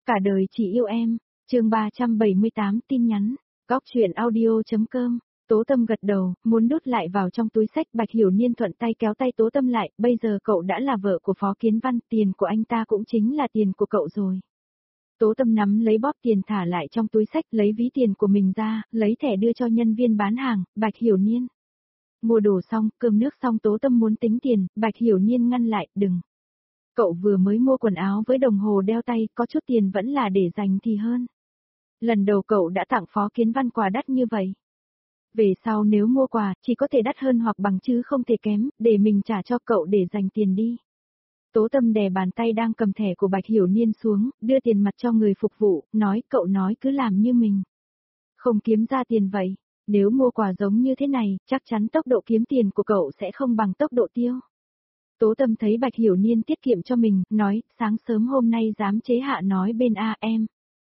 Cả đời chỉ yêu em. Chương 378 tin nhắn. Góc truyện audio.com. Tố Tâm gật đầu, muốn đút lại vào trong túi xách. Bạch Hiểu Niên thuận tay kéo tay Tố Tâm lại, bây giờ cậu đã là vợ của Phó Kiến Văn, tiền của anh ta cũng chính là tiền của cậu rồi. Tố Tâm nắm lấy bóp tiền thả lại trong túi xách, lấy ví tiền của mình ra, lấy thẻ đưa cho nhân viên bán hàng. Bạch Hiểu Niên. Mua đồ xong, cơm nước xong, Tố Tâm muốn tính tiền, Bạch Hiểu Niên ngăn lại, đừng. Cậu vừa mới mua quần áo với đồng hồ đeo tay, có chút tiền vẫn là để dành thì hơn. Lần đầu cậu đã tặng Phó Kiến Văn quà đắt như vậy. Về sau nếu mua quà, chỉ có thể đắt hơn hoặc bằng chứ không thể kém, để mình trả cho cậu để dành tiền đi. Tố Tâm đè bàn tay đang cầm thẻ của Bạch Hiểu Niên xuống, đưa tiền mặt cho người phục vụ, nói cậu nói cứ làm như mình. Không kiếm ra tiền vậy, nếu mua quà giống như thế này, chắc chắn tốc độ kiếm tiền của cậu sẽ không bằng tốc độ tiêu. Tố Tâm thấy Bạch Hiểu Niên tiết kiệm cho mình, nói, sáng sớm hôm nay giám chế hạ nói bên AM.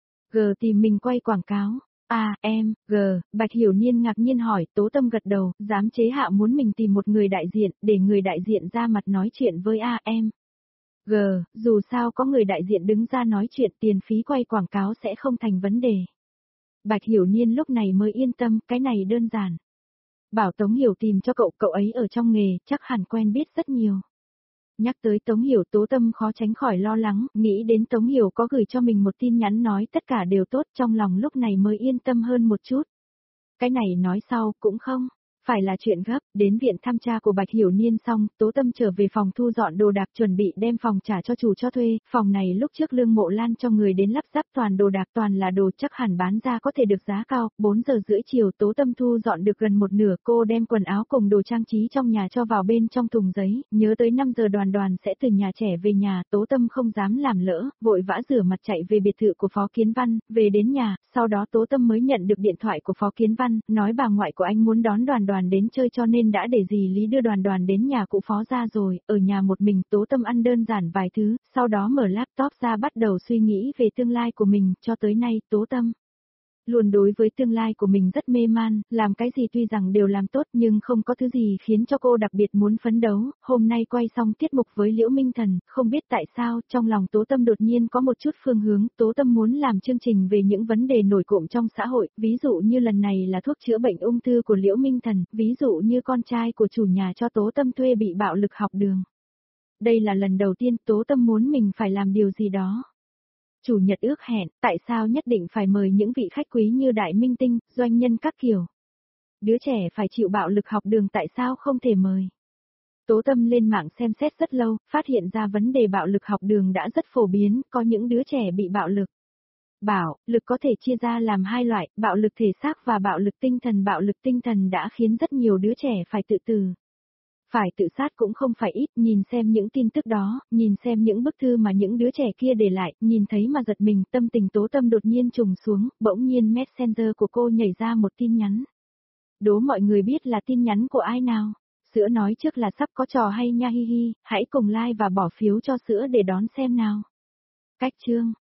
G tìm mình quay quảng cáo. AM, G, Bạch Hiểu Niên ngạc nhiên hỏi, Tố Tâm gật đầu, giám chế hạ muốn mình tìm một người đại diện, để người đại diện ra mặt nói chuyện với AM. G, dù sao có người đại diện đứng ra nói chuyện, tiền phí quay quảng cáo sẽ không thành vấn đề. Bạch Hiểu Niên lúc này mới yên tâm, cái này đơn giản. Bảo Tống Hiểu tìm cho cậu, cậu ấy ở trong nghề, chắc hẳn quen biết rất nhiều. Nhắc tới Tống Hiểu, Tố Tâm khó tránh khỏi lo lắng, nghĩ đến Tống Hiểu có gửi cho mình một tin nhắn nói tất cả đều tốt, trong lòng lúc này mới yên tâm hơn một chút. Cái này nói sau, cũng không phải là chuyện gấp. Đến viện thăm cha của Bạch Hiểu Niên xong, Tố Tâm trở về phòng thu dọn đồ đạc, chuẩn bị đem phòng trả cho chủ cho thuê. Phòng này lúc trước Lương Mộ Lan cho người đến lắp ráp, toàn đồ đạc, toàn là đồ chắc hẳn bán ra có thể được giá cao. 4 giờ rưỡi chiều Tố Tâm thu dọn được gần một nửa, cô đem quần áo cùng đồ trang trí trong nhà cho vào bên trong thùng giấy, nhớ tới 5 giờ Đoàn sẽ từ nhà trẻ về nhà, Tố Tâm không dám làm lỡ, vội vã rửa mặt chạy về biệt thự của Phó Kiến Văn. Về đến nhà, sau đó Tố Tâm mới nhận được điện thoại của Phó Kiến Văn, nói bà ngoại của anh muốn đón Đoàn đến chơi cho nên đã để dì Lý đưa Đoàn đến nhà cụ Phó ra rồi. Ở nhà một mình, Tố Tâm ăn đơn giản vài thứ, sau đó mở laptop ra bắt đầu suy nghĩ về tương lai của mình. Cho tới nay, Tố Tâm luôn đối với tương lai của mình rất mê man, làm cái gì tuy rằng đều làm tốt nhưng không có thứ gì khiến cho cô đặc biệt muốn phấn đấu. Hôm nay quay xong tiết mục với Liễu Minh Thần, không biết tại sao, trong lòng Tố Tâm đột nhiên có một chút phương hướng. Tố Tâm muốn làm chương trình về những vấn đề nổi cộm trong xã hội, ví dụ như lần này là thuốc chữa bệnh ung thư của Liễu Minh Thần, ví dụ như con trai của chủ nhà cho Tố Tâm thuê bị bạo lực học đường. Đây là lần đầu tiên Tố Tâm muốn mình phải làm điều gì đó. Chủ nhật ước hẹn, tại sao nhất định phải mời những vị khách quý như đại minh tinh, doanh nhân các kiểu? Đứa trẻ phải chịu bạo lực học đường tại sao không thể mời? Tố Tâm lên mạng xem xét rất lâu, phát hiện ra vấn đề bạo lực học đường đã rất phổ biến, có những đứa trẻ bị bạo lực. Bạo lực có thể chia ra làm hai loại, bạo lực thể xác và bạo lực tinh thần. Bạo lực tinh thần đã khiến rất nhiều đứa trẻ phải tự tử. Phải tự sát cũng không phải ít, nhìn xem những tin tức đó, nhìn xem những bức thư mà những đứa trẻ kia để lại, nhìn thấy mà giật mình, tâm tình Tố Tâm đột nhiên trùng xuống, bỗng nhiên Messenger của cô nhảy ra một tin nhắn. Đố mọi người biết là tin nhắn của ai nào? Sữa nói trước là sắp có trò hay nha hi hi, hãy cùng like và bỏ phiếu cho Sữa để đón xem nào. Cách chương